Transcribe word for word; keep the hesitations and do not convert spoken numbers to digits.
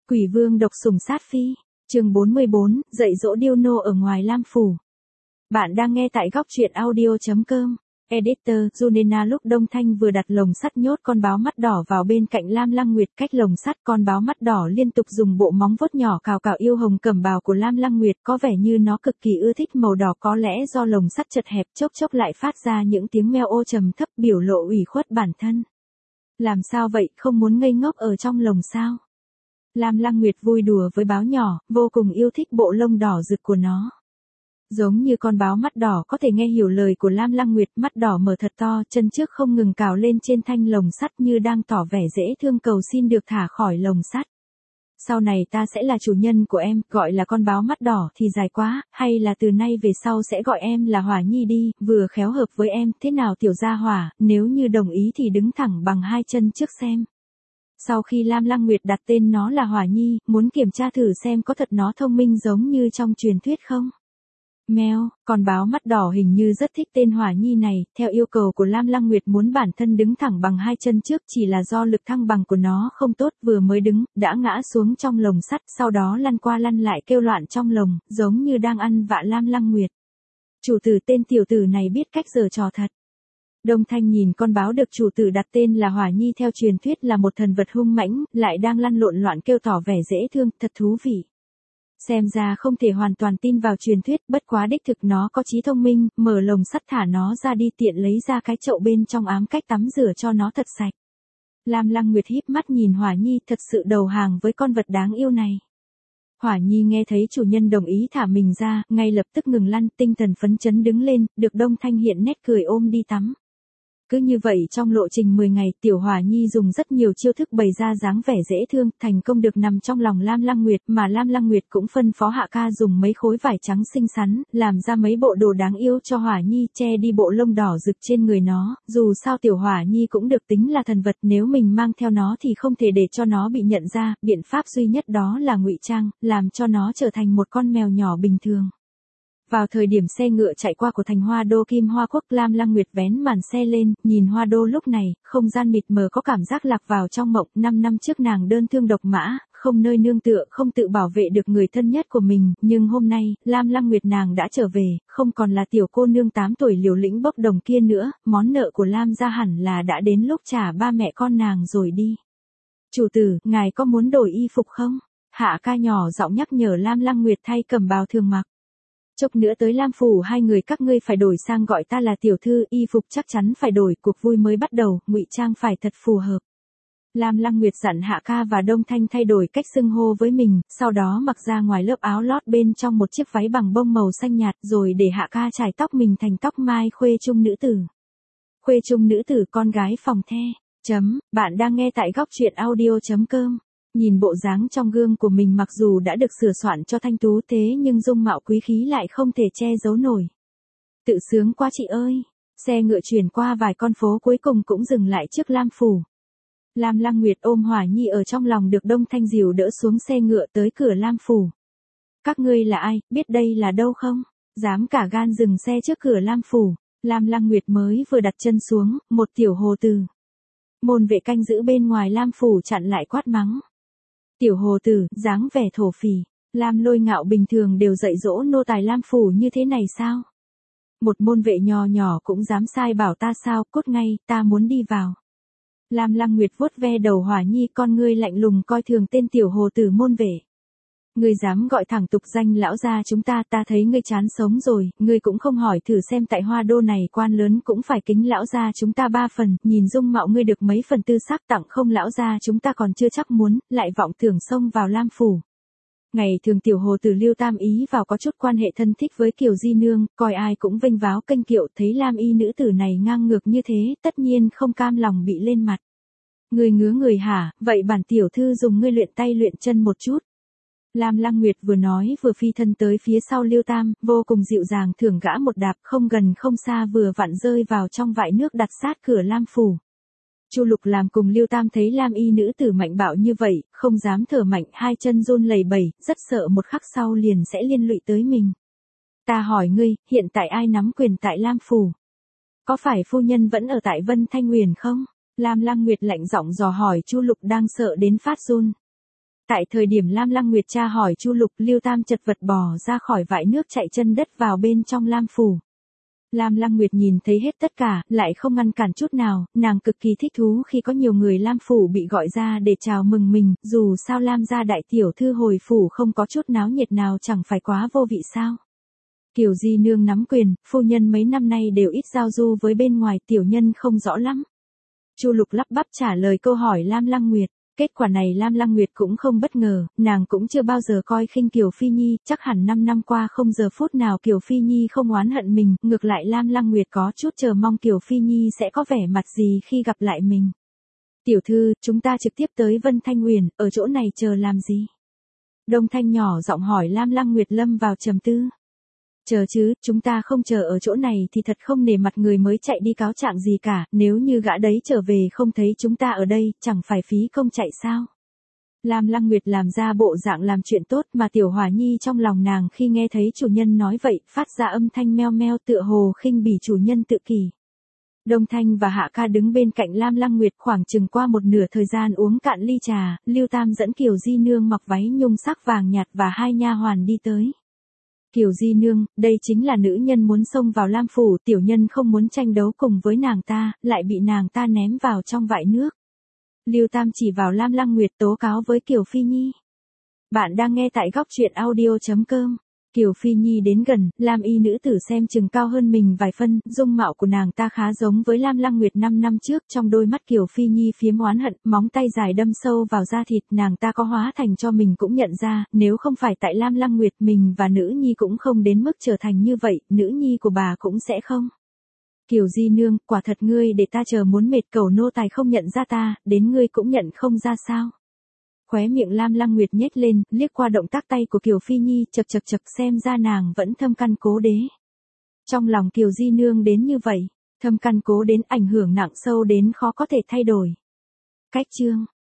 Quỷ vương độc sủng sát phi, chương bốn mươi bốn, dạy dỗ điêu nô ở ngoài Lam Phủ. Bạn đang nghe tại góc truyện audio chấm com. Editor, Junena. Lúc Đông Thanh vừa đặt lồng sắt nhốt con báo mắt đỏ vào bên cạnh Lam Lăng Nguyệt, cách lồng sắt, con báo mắt đỏ liên tục dùng bộ móng vuốt nhỏ cào cào yêu hồng cẩm bào của Lam Lăng Nguyệt, có vẻ như nó cực kỳ ưa thích màu đỏ, có lẽ do lồng sắt chật hẹp, chốc chốc lại phát ra những tiếng meo ô trầm thấp, biểu lộ ủy khuất bản thân. Làm sao vậy, không muốn ngây ngốc ở trong lồng sao? Lam Lăng Nguyệt vui đùa với báo nhỏ, vô cùng yêu thích bộ lông đỏ rực của nó. Giống như con báo mắt đỏ có thể nghe hiểu lời của Lam Lăng Nguyệt, mắt đỏ mở thật to, chân trước không ngừng cào lên trên thanh lồng sắt như đang tỏ vẻ dễ thương cầu xin được thả khỏi lồng sắt. Sau này ta sẽ là chủ nhân của em, gọi là con báo mắt đỏ thì dài quá, hay là từ nay về sau sẽ gọi em là Hỏa Nhi đi, vừa khéo hợp với em, thế nào tiểu gia hỏa, nếu như đồng ý thì đứng thẳng bằng hai chân trước xem. Sau khi Lam Lăng Nguyệt đặt tên nó là Hỏa Nhi, muốn kiểm tra thử xem có thật nó thông minh giống như trong truyền thuyết không? Meo, con báo mắt đỏ hình như rất thích tên Hỏa Nhi này, theo yêu cầu của Lam Lăng Nguyệt muốn bản thân đứng thẳng bằng hai chân trước, chỉ là do lực thăng bằng của nó không tốt, vừa mới đứng, đã ngã xuống trong lồng sắt, sau đó lăn qua lăn lại kêu loạn trong lồng, giống như đang ăn vạ Lam Lăng Nguyệt. Chủ tử tên tiểu tử này biết cách giở trò thật. Đông Thanh nhìn con báo được chủ tử đặt tên là Hỏa Nhi theo truyền thuyết là một thần vật hung mãnh, lại đang lăn lộn loạn kêu tỏ vẻ dễ thương, thật thú vị. Xem ra không thể hoàn toàn tin vào truyền thuyết, bất quá đích thực nó có trí thông minh, mở lồng sắt thả nó ra đi, tiện lấy ra cái chậu bên trong ám cách tắm rửa cho nó thật sạch. Lam Lăng Nguyệt híp mắt nhìn Hỏa Nhi, thật sự đầu hàng với con vật đáng yêu này. Hỏa Nhi nghe thấy chủ nhân đồng ý thả mình ra, ngay lập tức ngừng lăn, tinh thần phấn chấn đứng lên, được Đông Thanh hiện nét cười ôm đi tắm. Cứ như vậy trong lộ trình mười ngày, tiểu Hỏa Nhi dùng rất nhiều chiêu thức bày ra dáng vẻ dễ thương, thành công được nằm trong lòng Lam Lăng Nguyệt, mà Lam Lăng Nguyệt cũng phân phó Hạ Ca dùng mấy khối vải trắng xinh xắn, làm ra mấy bộ đồ đáng yêu cho Hỏa Nhi, che đi bộ lông đỏ rực trên người nó, dù sao tiểu Hỏa Nhi cũng được tính là thần vật, nếu mình mang theo nó thì không thể để cho nó bị nhận ra, biện pháp duy nhất đó là ngụy trang, làm cho nó trở thành một con mèo nhỏ bình thường. Vào thời điểm xe ngựa chạy qua của thành Hoa Đô Kim Hoa Quốc, Lam Lăng Nguyệt vén màn xe lên, nhìn Hoa Đô lúc này, không gian mịt mờ, có cảm giác lạc vào trong mộng. Năm năm trước nàng đơn thương độc mã, không nơi nương tựa, không tự bảo vệ được người thân nhất của mình, nhưng hôm nay, Lam Lăng Nguyệt nàng đã trở về, không còn là tiểu cô nương tám tuổi liều lĩnh bốc đồng kia nữa, món nợ của Lam gia hẳn là đã đến lúc trả ba mẹ con nàng rồi đi. Chủ tử, ngài có muốn đổi y phục không? Hạ Ca nhỏ giọng nhắc nhở Lam Lăng Nguyệt thay cẩm bào thường mặc. Chốc nữa tới Lam Phủ hai người các ngươi phải đổi sang gọi ta là tiểu thư, y phục chắc chắn phải đổi, cuộc vui mới bắt đầu, ngụy trang phải thật phù hợp. Lam Lăng Nguyệt dặn Hạ Ca và Đông Thanh thay đổi cách xưng hô với mình, sau đó mặc ra ngoài lớp áo lót bên trong một chiếc váy bằng bông màu xanh nhạt, rồi để Hạ Ca chải tóc mình thành tóc mai khuê trung nữ tử. Khuê trung nữ tử, con gái phòng the. Chấm, bạn đang nghe tại góc truyện audio chấm com. Nhìn bộ dáng trong gương của mình mặc dù đã được sửa soạn cho thanh tú thế nhưng dung mạo quý khí lại không thể che giấu nổi. Tự sướng quá chị ơi. Xe ngựa chuyển qua vài con phố cuối cùng cũng dừng lại trước Lam Phủ. Lam Lăng Nguyệt ôm Hỏa Nhi ở trong lòng, được Đông Thanh dìu đỡ xuống xe ngựa tới cửa Lam Phủ. Các ngươi là ai, biết đây là đâu không? Dám cả gan dừng xe trước cửa Lam Phủ. Lam Lăng Nguyệt mới vừa đặt chân xuống, một tiểu hồ tử môn vệ canh giữ bên ngoài Lam Phủ chặn lại quát mắng. Tiểu hồ tử, dáng vẻ thổ phỉ, Lam Lôi Ngạo bình thường đều dạy dỗ nô tài Lam Phủ như thế này sao? Một môn vệ nhỏ nhỏ cũng dám sai bảo ta sao, cút ngay, ta muốn đi vào. Lam Lăng Nguyệt vuốt ve đầu Hỏa Nhi, con ngươi lạnh lùng coi thường tên tiểu hồ tử môn vệ. Ngươi dám gọi thẳng tục danh lão gia chúng ta, ta thấy ngươi chán sống rồi, ngươi cũng không hỏi thử xem tại Hoa Đô này quan lớn cũng phải kính lão gia chúng ta ba phần, nhìn dung mạo ngươi được mấy phần tư sắc, tặng không lão gia chúng ta còn chưa chắc muốn, lại vọng tưởng xông vào Lam Phủ. Ngày thường tiểu hồ tử Lưu Tam ý vào có chút quan hệ thân thích với Kiều Di Nương, coi ai cũng vênh váo kênh kiệu, thấy Lam y nữ tử này ngang ngược như thế, tất nhiên không cam lòng bị lên mặt. Ngươi ngứa người hả, vậy bản tiểu thư dùng ngươi luyện tay luyện chân một chút. Lam Lăng Nguyệt vừa nói vừa phi thân tới phía sau Lưu Tam, vô cùng dịu dàng thưởng gã một đạp, không gần không xa vừa vặn rơi vào trong vại nước đặt sát cửa Lam Phủ. Chu Lục làm cùng Lưu Tam thấy Lam y nữ tử mạnh bạo như vậy, không dám thở mạnh, hai chân run lẩy bẩy, rất sợ một khắc sau liền sẽ liên lụy tới mình. Ta hỏi ngươi, hiện tại ai nắm quyền tại Lam Phủ? Có phải phu nhân vẫn ở tại Vân Thanh Huyền không? Lam Lăng Nguyệt lạnh giọng dò hỏi Chu Lục đang sợ đến phát run. Tại thời điểm Lam Lăng Nguyệt tra hỏi Chu Lục, Lưu Tam chật vật bò ra khỏi vại nước chạy chân đất vào bên trong Lam phủ. Lam Lăng Nguyệt nhìn thấy hết tất cả, lại không ngăn cản chút nào, nàng cực kỳ thích thú khi có nhiều người Lam phủ bị gọi ra để chào mừng mình, dù sao Lam gia đại tiểu thư hồi phủ không có chút náo nhiệt nào chẳng phải quá vô vị sao. Kiều Di nương nắm quyền, phu nhân mấy năm nay đều ít giao du với bên ngoài, tiểu nhân không rõ lắm. Chu Lục lắp bắp trả lời câu hỏi Lam Lăng Nguyệt. Kết quả này Lam Lăng Nguyệt cũng không bất ngờ, nàng cũng chưa bao giờ coi khinh Kiều Phi Nhi, chắc hẳn năm năm qua không giờ phút nào Kiều Phi Nhi không oán hận mình, ngược lại Lam Lăng Nguyệt có chút chờ mong Kiều Phi Nhi sẽ có vẻ mặt gì khi gặp lại mình. Tiểu thư, chúng ta trực tiếp tới Vân Thanh Uyển, ở chỗ này chờ làm gì? Đông Thanh nhỏ giọng hỏi. Lam Lăng Nguyệt lâm vào trầm tư. Chờ chứ, chúng ta không chờ ở chỗ này thì thật không nể mặt người mới chạy đi cáo trạng gì cả, nếu như gã đấy trở về không thấy chúng ta ở đây, chẳng phải phí công chạy sao? Lam Lăng Nguyệt làm ra bộ dạng làm chuyện tốt mà Tiểu Hỏa Nhi trong lòng nàng khi nghe thấy chủ nhân nói vậy, phát ra âm thanh meo meo tựa hồ khinh bỉ chủ nhân tự kỷ. Đông Thanh và Hạ Ca đứng bên cạnh Lam Lăng Nguyệt khoảng chừng qua một nửa thời gian uống cạn ly trà, Lưu Tam dẫn Kiều Di nương mặc váy nhung sắc vàng nhạt và hai nha hoàn đi tới. Kiều Di nương, đây chính là nữ nhân muốn xông vào Lam phủ, tiểu nhân không muốn tranh đấu cùng với nàng ta, lại bị nàng ta ném vào trong vại nước. Lưu Tam chỉ vào Lam Lăng Nguyệt tố cáo với Kiều Phi Nhi. Bạn đang nghe tại góc truyện audio chấm com. Kiều Phi Nhi đến gần, Lam y nữ tử xem chừng cao hơn mình vài phân, dung mạo của nàng ta khá giống với Lam Lăng Nguyệt năm năm trước, trong đôi mắt Kiều Phi Nhi phiếm oán hận, móng tay dài đâm sâu vào da thịt, nàng ta có hóa thành cho mình cũng nhận ra, nếu không phải tại Lam Lăng Nguyệt mình và nữ nhi cũng không đến mức trở thành như vậy, nữ nhi của bà cũng sẽ không. Kiều Di nương, quả thật ngươi để ta chờ muốn mệt, cầu nô tài không nhận ra ta, đến ngươi cũng nhận không ra sao? Khóe miệng Lam Lăng Nguyệt nhếch lên, liếc qua động tác tay của Kiều Phi Nhi, chật chật chật xem ra nàng vẫn thâm căn cố đế. Trong lòng Kiều Di nương đến như vậy, thâm căn cố đến ảnh hưởng nặng sâu đến khó có thể thay đổi. Cách chương